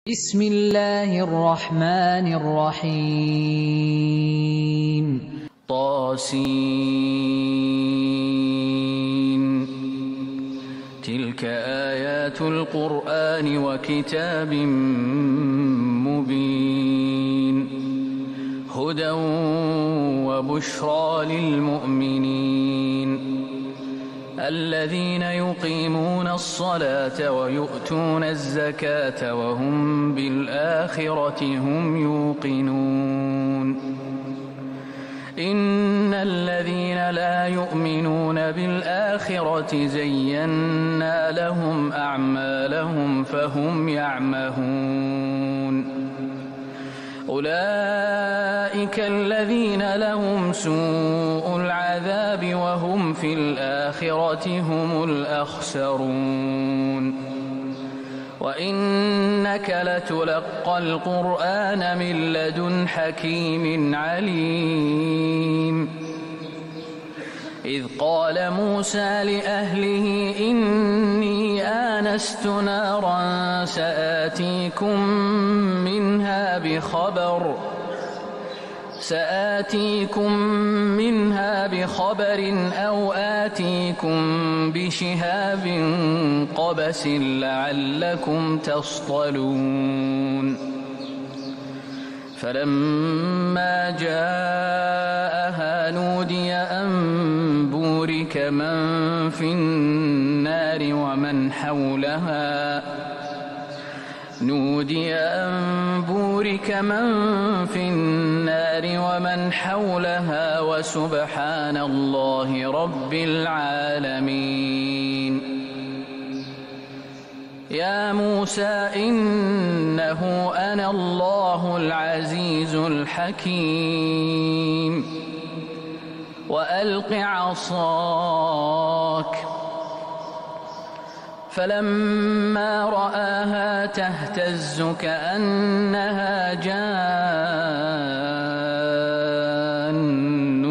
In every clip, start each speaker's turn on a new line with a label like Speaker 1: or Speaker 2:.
Speaker 1: بسم الله الرحمن الرحيم
Speaker 2: طاسين تلك آيات القرآن وكتاب مبين هدى وبشرى للمؤمنين الذين يقيمون الصلاة ويؤتون الزكاة وهم بالآخرة هم يوقنون إن الذين لا يؤمنون بالآخرة زينا لهم أعمالهم فهم يعمهون أولئك الذين لهم سوء العذاب وهم في الآخرة هم الأخسرون وإنك لتلقى القرآن من لدن حكيم عليم إذ قال موسى لأهله إني آنست نارا سآتيكم منها بخبر أو آتيكم بشهاب قبس لعلكم تصطلون فلما جاءها نودي أن بورك من في النار ومن حولها وسبحان الله رب العالمين يا موسى إنه أنا الله العزيز الحكيم وألق عصاك فلما رآها تهتز كأنها جان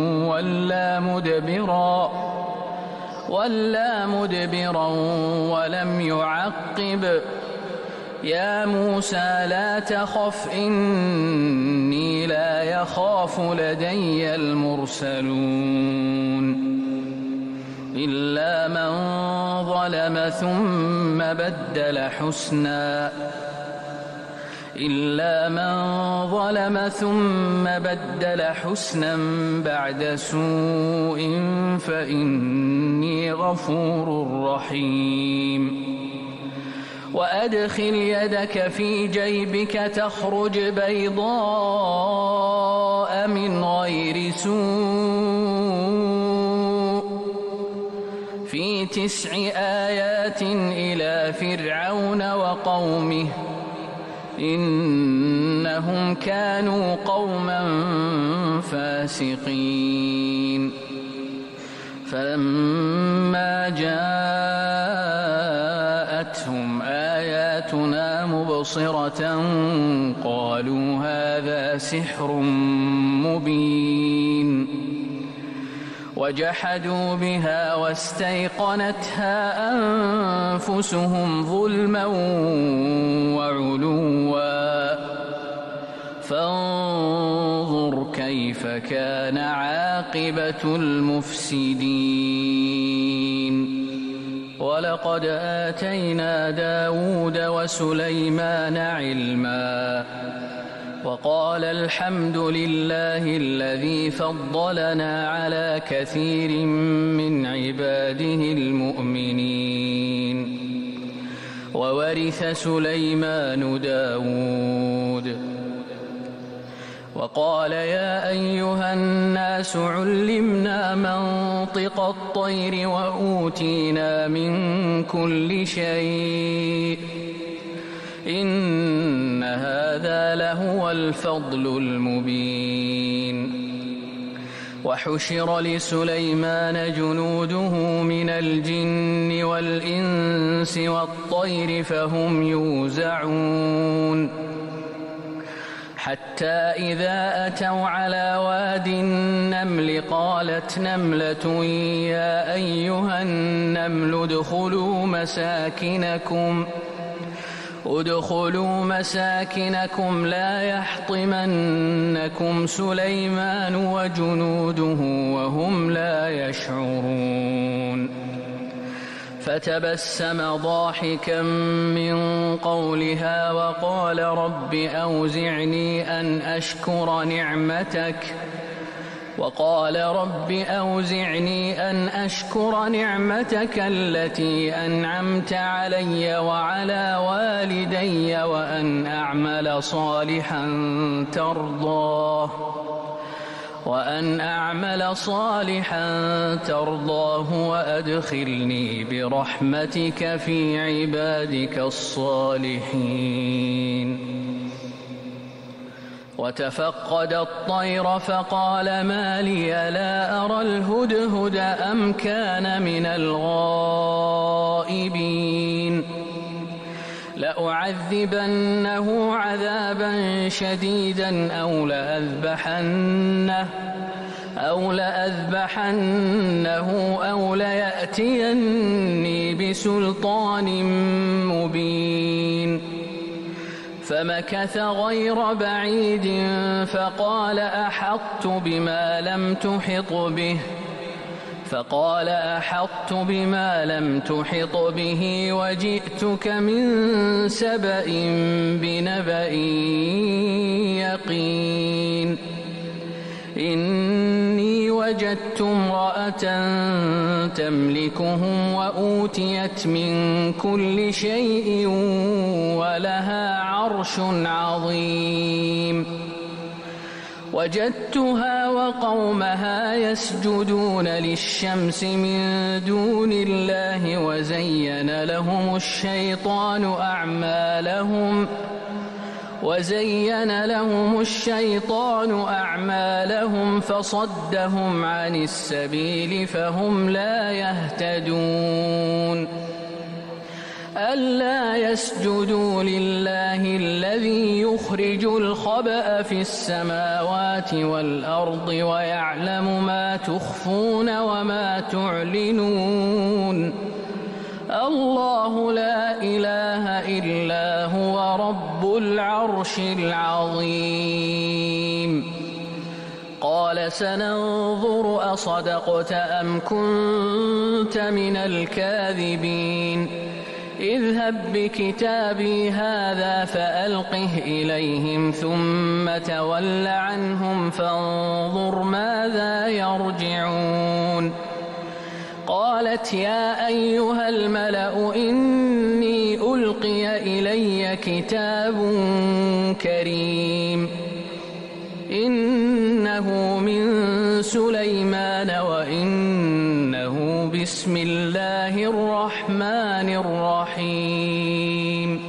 Speaker 2: ولا مدبرا ولم يعقب يا موسى لا تخف إني لا يخاف لدي المرسلون إلا من ظلم ثم بدل حسنا بعد سوء فإني غفور رحيم وأدخل يدك في جيبك تخرج بيضاء من غير سوء في 9 آيات إلى فرعون وقومه إنهم كانوا قوما فاسقين فلما جاءتهم آياتنا مبصرة قالوا هذا سحر مبين وجحدوا بها واستيقنتها أنفسهم ظلما وعلوا فانظر كيف كان عاقبة المفسدين ولقد آتينا داود وسليمان علما وقال الحمد لله الذي فضلنا على كثير من عباده المؤمنين وورث سليمان داود وقال يا أيها الناس علمنا منطق الطير وأوتينا من كل شيء إن هذا لهو الفضل المبين وحشر لسليمان جنوده من الجن والإنس والطير فهم يوزعون حتى إذا أتوا على واد النمل قالت نملة يا أيها النمل ادخلوا مساكنكم ادخلوا مساكنكم لا يحطمنكم سليمان وجنوده وهم لا يشعرون فتبسم ضاحكا من قولها وقال رب أوزعني أن أشكر نعمتك التي أنعمت علي وعلى والدي وأن أعمل صالحا ترضاه وأدخلني برحمتك في عبادك الصالحين وتفقد الطير فقال ما لي لا أرى الهدهد أم كان من الغائبين لأعذبنه عذابا شديدا أو لأذبحنه أو ليأتيني بسلطان مبين فمكث غير بعيد فقال أحطت بما لم تحط به وجئتك من سبأ بنبأ يقين إني وجدت امرأة تملكهم وأوتيت من كل شيء ولها عرش عظيم وجدتها وقومها يسجدون للشمس من دون الله وزين لهم الشيطان أعمالهم فصدهم عن السبيل فهم لا يهتدون ألا يسجدوا لله الذي يخرج الخبأ في السماوات والأرض ويعلم ما تخفون وما تعلنون الله لا إله إلا هو رب العرش العظيم قال سننظر أصدقت أم كنت من الكاذبين اذهب بكتابي هذا فألقه إليهم ثم تول عنهم فانظر ماذا يرجعون قالت يا أيها الملأ إني ألقي إلي كتاب كريم إنه من سليمان وإنه بسم الله الرحمن الرحيم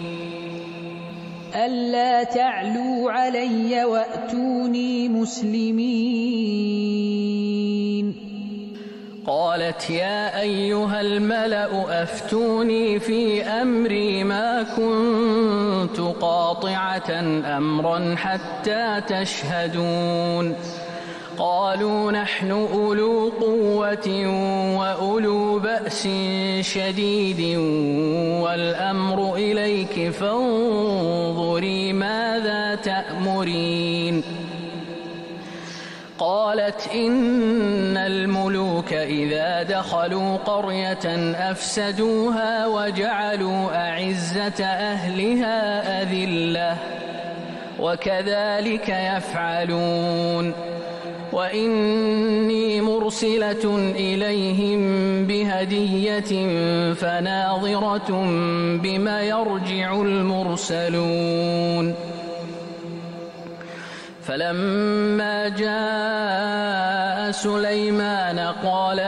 Speaker 3: ألا تعلوا علي وأتوني مسلمين
Speaker 2: قالت يا أيها الملأ أفتوني في أمري ما كنت قاطعة أمرا حتى تشهدون قالوا نحن أولو قوة وأولو بأس شديد والأمر إليك فانظري ماذا تأمرين قالت إن الملوك إذا دخلوا قرية أفسدوها وجعلوا أعزة أهلها أذلة وكذلك يفعلون وإني مرسلة إليهم بهدية فناظرة بما يرجع المرسلون فلما جاء سليمان قال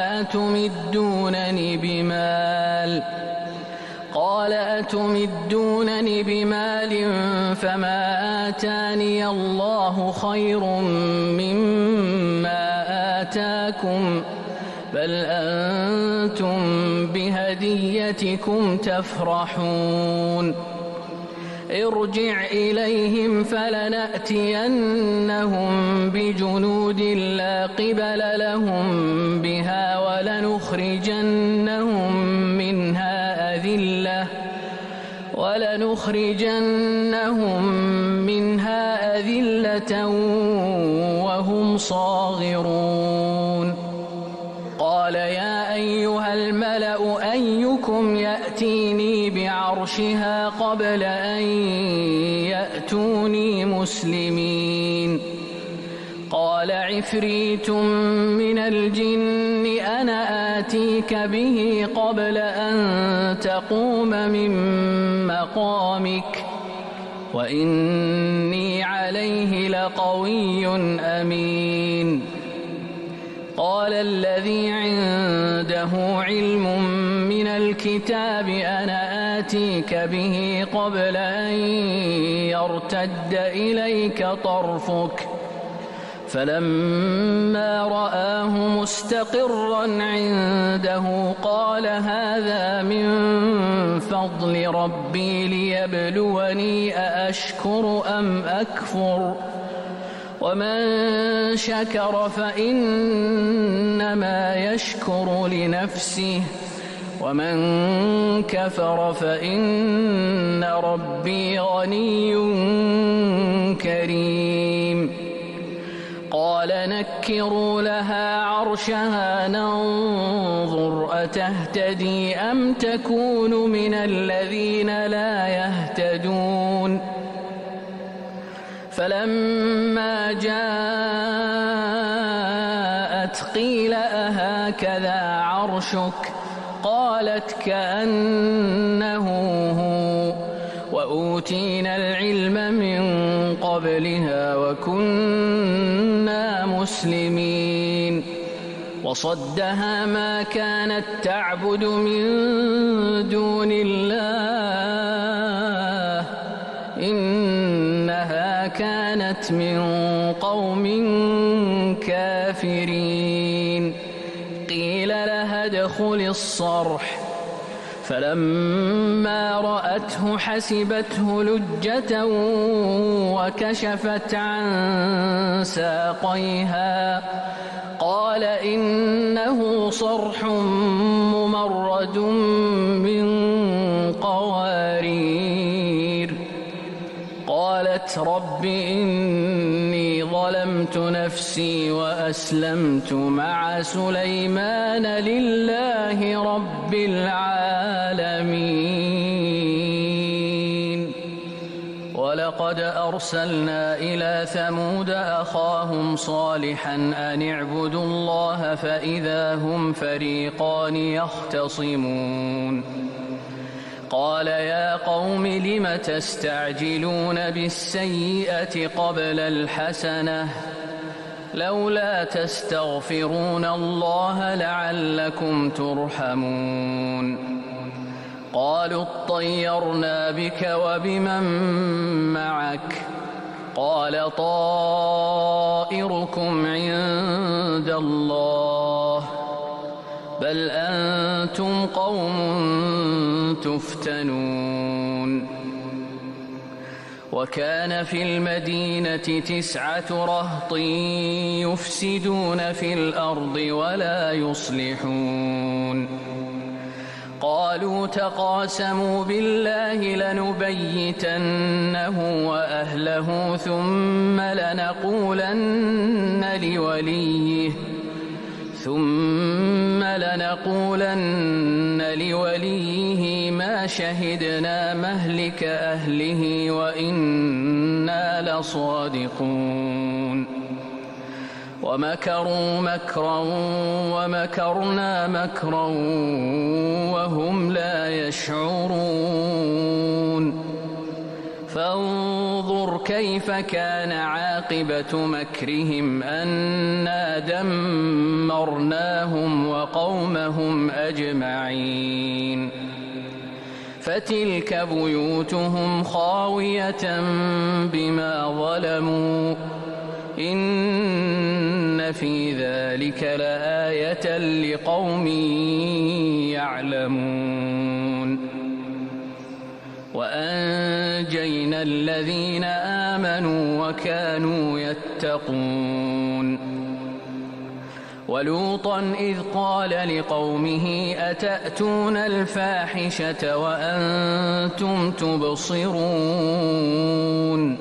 Speaker 2: أتمدونني بمال فما آتاني الله خير مما آتاكم بل أنتم بهديتكم تفرحون ارجع إليهم فلنأتينهم بجنود لا قبل لهم بها ولنخرجنهم منها فلنخرجنهم منها أذلة وهم صاغرون قال يا أيها الملأ أيكم يأتيني بعرشها قبل أن يأتوني مسلمين قال عفريت من الجن أنا آتيك به قبل أن تقوم من مقامك وإني عليه لقوي أمين قال الذي عنده علم من الكتاب أنا آتيك به قبل أن يرتد إليك طرفك فلما رآه مستقرا عنده قال هذا من فضل ربي ليبلوني أأشكر أم أكفر ومن شكر فإنما يشكر لنفسه ومن كفر فإن ربي غني كريم قال نكروا لها عرشها ننظر أتهتدي أم تكون من الذين لا يهتدون فلما جاءت قيل أهكذا عرشك قالت كأنه هو وأوتينا العلم من قبلها وكنا مسلمين وصدها ما كانت تعبد من دون الله إنها كانت من قوم كافرين قيل لها ادخل الصرح فلما رأته حسبته لجة وكشفت عن ساقيها قال إنه صرح ممرد من قوارير قالت رب إني ظلمت نفسي وأسلمت مع سليمان لله رب العالمين ولقد أرسلنا إلى ثمود أخاهم صالحا أن اعبدوا الله فإذا هم فريقان يختصمون قال يا قوم لم تستعجلون بالسيئة قبل الحسنة لولا تستغفرون الله لعلكم ترحمون قالوا اطيرنا بك وبمن معك قال طائركم عند الله بل أنتم قوم تفتنون وكان في المدينة 9 رهط يفسدون في الأرض ولا يصلحون قالوا تقاسموا بالله لنبيتنه وأهله ثم لنقولن لوليه ما شهدنا مهلك أهله وإنا لصادقون ومكروا مكرا ومكرنا مكرا وهم لا يشعرون فانظر كيف كان عاقبة مكرهم أنا دمرناهم وقومهم أجمعين فتلك بيوتهم خاوية بما ظلموا إن في ذلك لآية لقوم يعلمون وأنجينا الذين آمنوا وكانوا يتقون ولوطا إذ قال لقومه أتأتون الفاحشة وأنتم تبصرون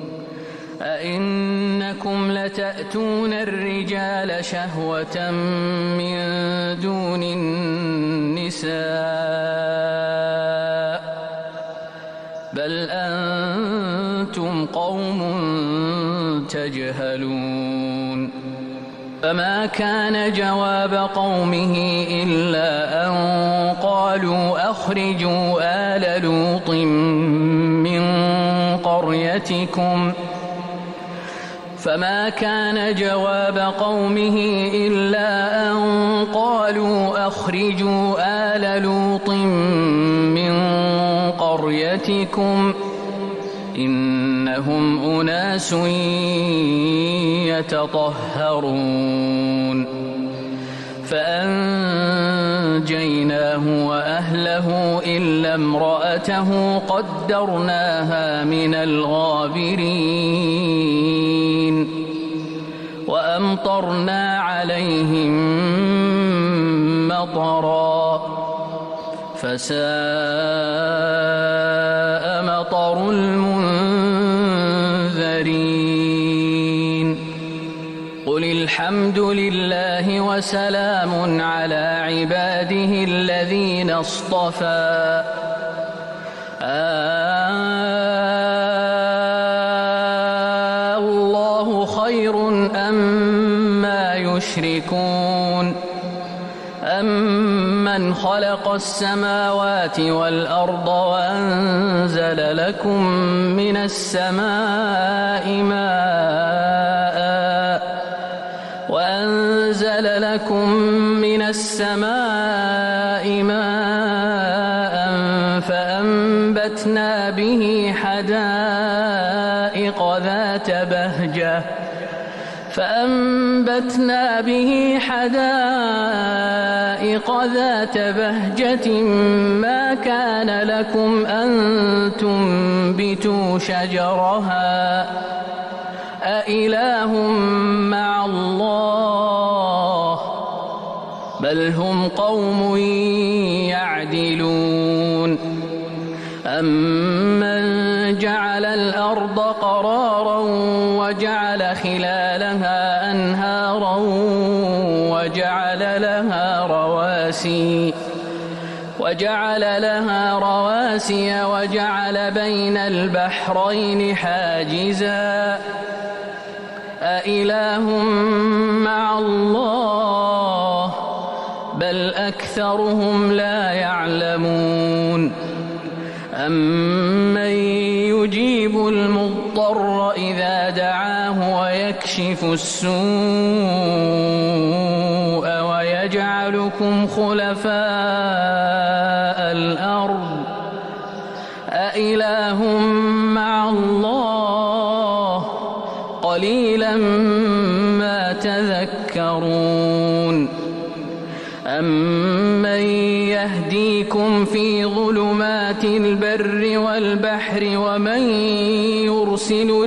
Speaker 2: أئنكم لتأتون الرجال شهوة من دون النساء بل أنتم قوم تجهلون فما كان جواب قومه إلا أن قالوا أخرجوا آل لوط من قريتكم فما كان جواب قومه إلا أن قالوا أخرجوا آل لوط من قريتكم إنهم أناس يتطهرون فأنجيناه وأهله إلا امرأته قدرناها من الغابرين وأمطرنا عليهم مطرا فساء مطر المنذرين قل الحمد لله وسلام على عباده الذين اصطفى الله خير أما يشركون أمن خلق السماوات والأرض وأنزل لكم من السماء ماء فأنبتنا به حدائق ذات بهجة ما كان لكم أن تنبتوا شجرها أإله مع الله بل هم قوم يعدلون أمن جعل الأرض قرارا وجعل خلالها أنهارا وجعل لها رواسي وجعل بين البحرين حاجزا أإله مع الله بل أكثرهم لا يعلمون أمن يجيب المضطر إذا دعاه ويكشف السوء ويجعلكم خلفاء الأرض أإله مع الله قليلا ما تذكرون أمن يهديكم في ظلمات البر والبحر ومن يرسل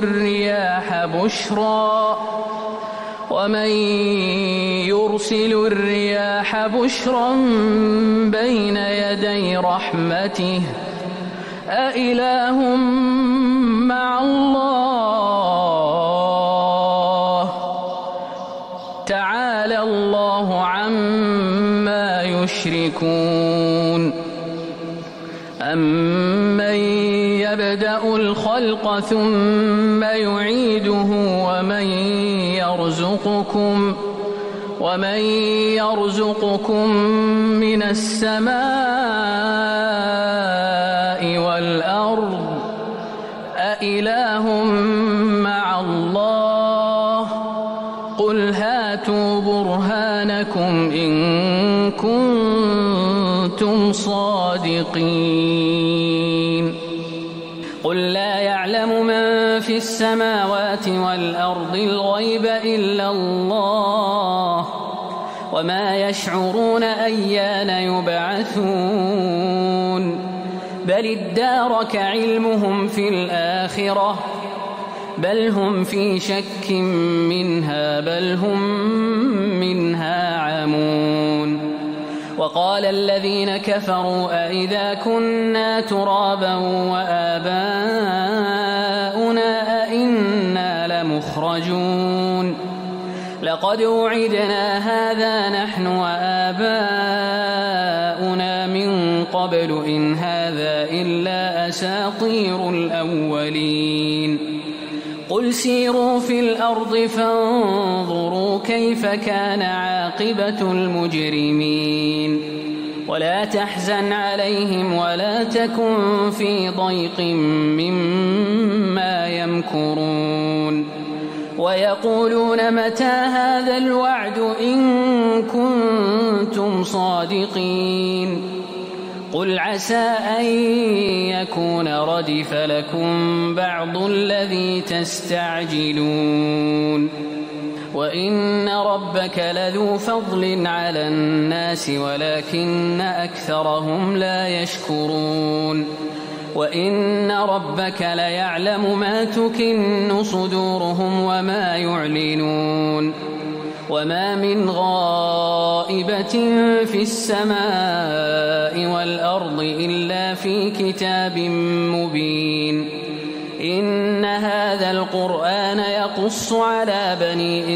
Speaker 2: الرياح بشرا بين يدي رحمته أإله مع الله تعالى الله عما يشركون أمن يبدأ الخلق ثم يعيده ومن يرزقكم من السماء والأرض أإله مع الله قل هاتوا برهانكم إن كنتم صادقين قل لا يعلم من في السماوات والأرض الغيب إلا الله وما يشعرون أيان يبعثون بل ادارك علمهم في الآخرة بل هم في شك منها بل هم منها عمون. وقال الذين كفروا أئذا كنا ترابا وآباؤنا أئنا لمخرجون لقد وعدنا هذا نحن وآباؤنا من قبل إن هذا إلا أساطير الأولين. قل سيروا في الأرض فانظروا كيف كان عاقبة المجرمين. ولا تحزن عليهم ولا تكن في ضيق مما يمكرون. ويقولون متى هذا الوعد إن كنتم صادقين. قل عسى أن يكون ردف لكم بعض الذي تستعجلون. وإن ربك لذو فضل على الناس ولكن أكثرهم لا يشكرون. وإن ربك ليعلم ما تكن صدورهم وما يعلنون. وما من غائبة في السماء والأرض إلا في كتاب مبين. إن هذا القرآن يقص على بني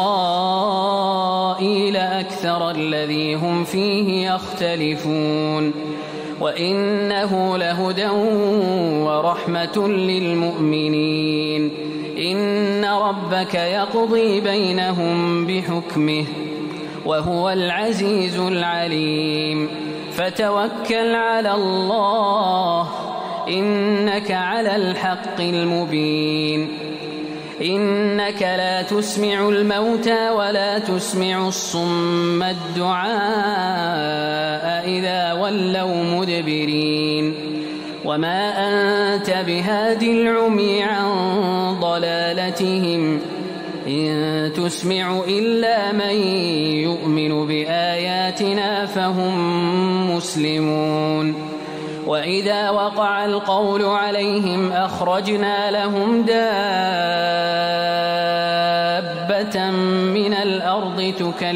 Speaker 2: إسرائيل أكثر الذي هم فيه يختلفون. وإنه لهدى ورحمة للمؤمنين. إن ربك يقضي بينهم بحكمه وهو العزيز العليم. فتوكل على الله إنك على الحق المبين. إنك لا تسمع الموتى ولا تسمع الصم الدعاء إذا ولوا مدبرين. وما أنت بهاد العمي عن ضلالتهم إن تسمع إلا من يؤمن بآياتنا فهم مسلمون. وإذا وقع القول عليهم أخرجنا لهم دابة من الأرض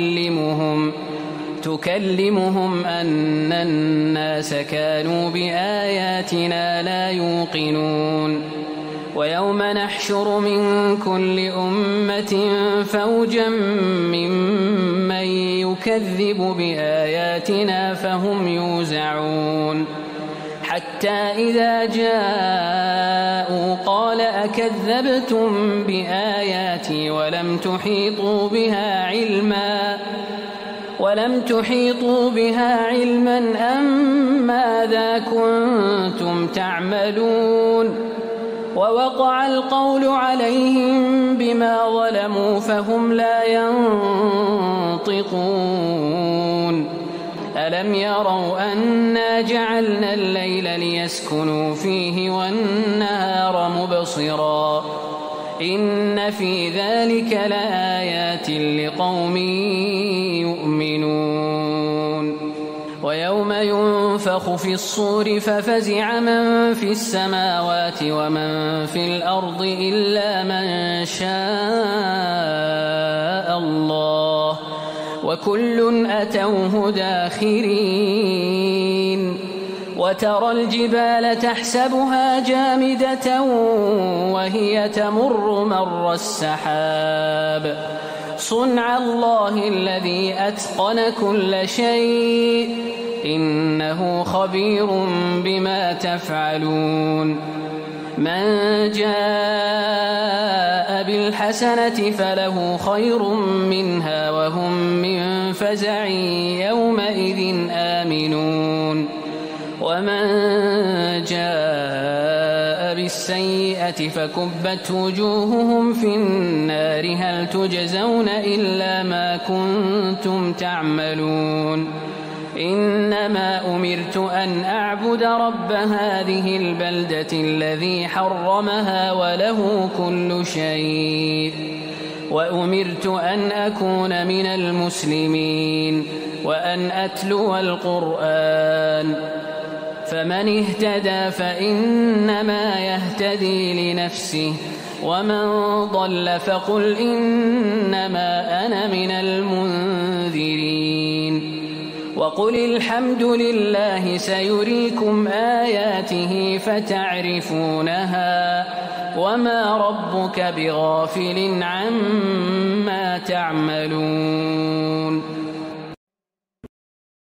Speaker 2: تكلمهم أن الناس كانوا بآياتنا لا يوقنون. ويوم نحشر من كل أمة فوجا ممن يكذب بآياتنا فهم يوزعون. حتى إذا جاءوا قال أكذبتم بآياتي ولم تحيطوا بها علما أم ماذا كنتم تعملون. ووقع القول عليهم بما ظلموا فهم لا ينطقون. ألم يروا أنا جعلنا الليل ليسكنوا فيه والنهار مبصرا إن في ذلك لآيات لقوم يؤمنون. ويوم ينفخ في الصور ففزع من في السماوات ومن في الأرض إلا من شاء الله وكل أتوه داخرين. وترى الجبال تحسبها جامدة وهي تمر مر السحاب صنع الله الذي أتقن كل شيء إنه خبير بما تفعلون. من جاء بالحسنة فله خير منها وهم من فزع يومئذ آمنون. ومن جاء بالسيئة فكبت وجوههم في النار هل تجزون إلا ما كنتم تعملون. إنما أمرت أن أعبد رب هذه البلدة الذي حرمها وله كل شيء وأمرت أن أكون من المسلمين وأن أتلو القرآن. فمن اهتدى فإنما يهتدي لنفسه ومن ضل فقل إنما أنا من المنذرين وقل الحمد لله سيريكم آياته فتعرفونها وما ربك بغافل عما تعملون